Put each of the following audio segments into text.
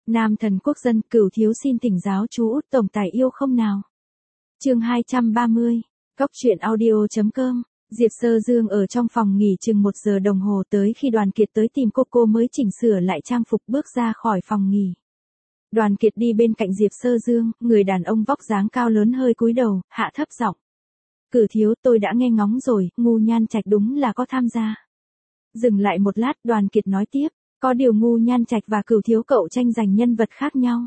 Nam thần quốc dân, Cửu thiếu xin thỉnh giáo chú Út tổng tài yêu không nào. Chương 230. Cóc truyện audio.com. Diệp Sơ Dương ở trong phòng nghỉ chừng 1 giờ đồng hồ, tới khi Đoàn Kiệt tới tìm cô mới chỉnh sửa lại trang phục bước ra khỏi phòng nghỉ. Đoàn Kiệt đi bên cạnh Diệp Sơ Dương, người đàn ông vóc dáng cao lớn hơi cúi đầu, hạ thấp giọng. Cửu thiếu, tôi đã nghe ngóng rồi, Ngu Nhan Trạch đúng là có tham gia. Dừng lại một lát, Đoàn Kiệt nói tiếp, có điều Ngu Nhan Trạch và Cửu thiếu cậu tranh giành nhân vật khác nhau.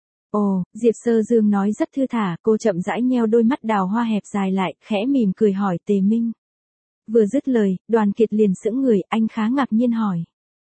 Ồ, Diệp Sơ Dương nói rất thư thả, cô chậm rãi nheo đôi mắt đào hoa hẹp dài lại, khẽ mỉm cười hỏi Tề Minh. Vừa dứt lời, Đoàn Kiệt liền sững người, anh khá ngạc nhiên hỏi.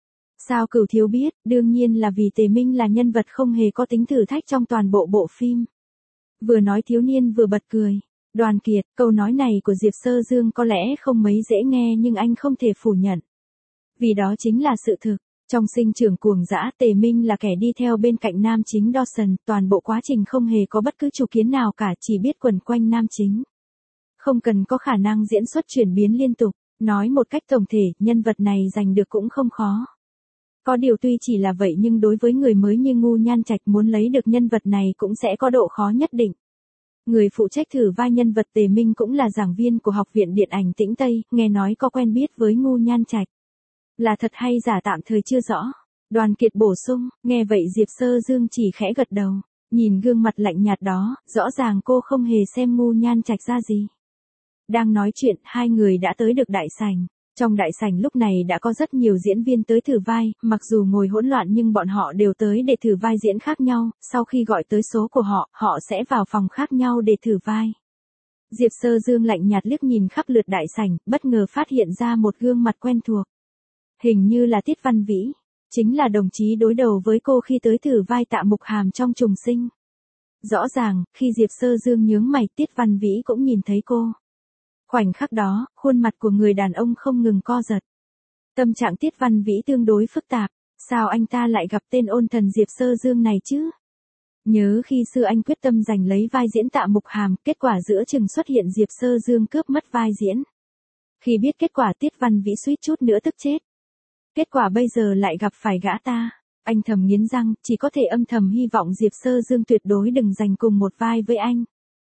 Sao Cửu thiếu biết? Đương nhiên là vì Tề Minh là nhân vật không hề có tính thử thách trong toàn bộ bộ phim. Vừa nói thiếu niên vừa bật cười. Đoàn Kiệt, câu nói này của Diệp Sơ Dương có lẽ không mấy dễ nghe nhưng anh không thể phủ nhận. Vì đó chính là sự thực. Trong Sinh trưởng cuồng dã, Tề Minh là kẻ đi theo bên cạnh nam chính Dawson, toàn bộ quá trình không hề có bất cứ chủ kiến nào cả, chỉ biết quẩn quanh nam chính. Không cần có khả năng diễn xuất chuyển biến liên tục, nói một cách tổng thể, nhân vật này giành được cũng không khó. Có điều tuy chỉ là vậy nhưng đối với người mới như Ngu Nhan Trạch muốn lấy được nhân vật này cũng sẽ có độ khó nhất định. Người phụ trách thử vai nhân vật Tề Minh cũng là giảng viên của Học viện Điện ảnh Tĩnh Tây, nghe nói có quen biết với Ngu Nhan Trạch. Là thật hay giả tạm thời chưa rõ. Đoàn Kiệt bổ sung, nghe vậy Diệp Sơ Dương chỉ khẽ gật đầu. Nhìn gương mặt lạnh nhạt đó, rõ ràng cô không hề xem Ngu Nhan Trạch ra gì. Đang nói chuyện, hai người đã tới được đại sảnh. Trong đại sảnh lúc này đã có rất nhiều diễn viên tới thử vai, mặc dù ngồi hỗn loạn nhưng bọn họ đều tới để thử vai diễn khác nhau, sau khi gọi tới số của họ, họ sẽ vào phòng khác nhau để thử vai. Diệp Sơ Dương lạnh nhạt liếc nhìn khắp lượt đại sảnh, bất ngờ phát hiện ra một gương mặt quen thuộc. Hình như là Tiết Văn Vĩ, chính là đồng chí đối đầu với cô khi tới thử vai Tạ Mục Hàm trong Trùng Sinh. Rõ ràng, khi Diệp Sơ Dương nhướng mày, Tiết Văn Vĩ cũng nhìn thấy cô. Khoảnh khắc đó, khuôn mặt của người đàn ông không ngừng co giật. Tâm trạng Tiết Văn Vĩ tương đối phức tạp, sao anh ta lại gặp tên ôn thần Diệp Sơ Dương này chứ? Nhớ khi xưa anh quyết tâm giành lấy vai diễn Tạ Mục Hàm, kết quả giữa chừng xuất hiện Diệp Sơ Dương cướp mất vai diễn. Khi biết kết quả Tiết Văn Vĩ suýt chút nữa tức chết. Kết quả bây giờ lại gặp phải gã ta. Anh thầm nghiến răng, chỉ có thể âm thầm hy vọng Diệp Sơ Dương tuyệt đối đừng giành cùng một vai với anh.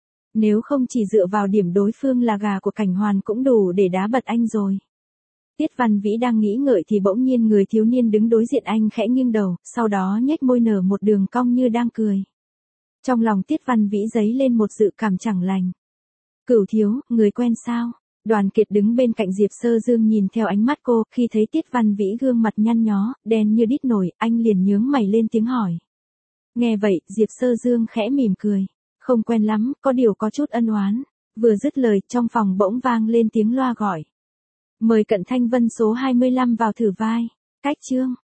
Nếu không chỉ dựa vào điểm đối phương là gà của Cảnh Hoàn cũng đủ để đá bật anh rồi. Tiết Văn Vĩ đang nghĩ ngợi thì bỗng nhiên người thiếu niên đứng đối diện anh khẽ nghiêng đầu, sau đó nhếch môi nở một đường cong như đang cười. Trong lòng Tiết Văn Vĩ dấy lên một dự cảm chẳng lành. Cửu thiếu, người quen sao? Đoàn Kiệt đứng bên cạnh Diệp Sơ Dương nhìn theo ánh mắt cô, khi thấy Tiết Văn Vĩ gương mặt nhăn nhó, đen như đít nổi, anh liền nhướng mày lên tiếng hỏi. Nghe vậy, Diệp Sơ Dương khẽ mỉm cười. Không quen lắm, có điều có chút ân oán. Vừa dứt lời, trong phòng bỗng vang lên tiếng loa gọi. Mời Cận Thanh Vân số 25 vào thử vai. Cách chương.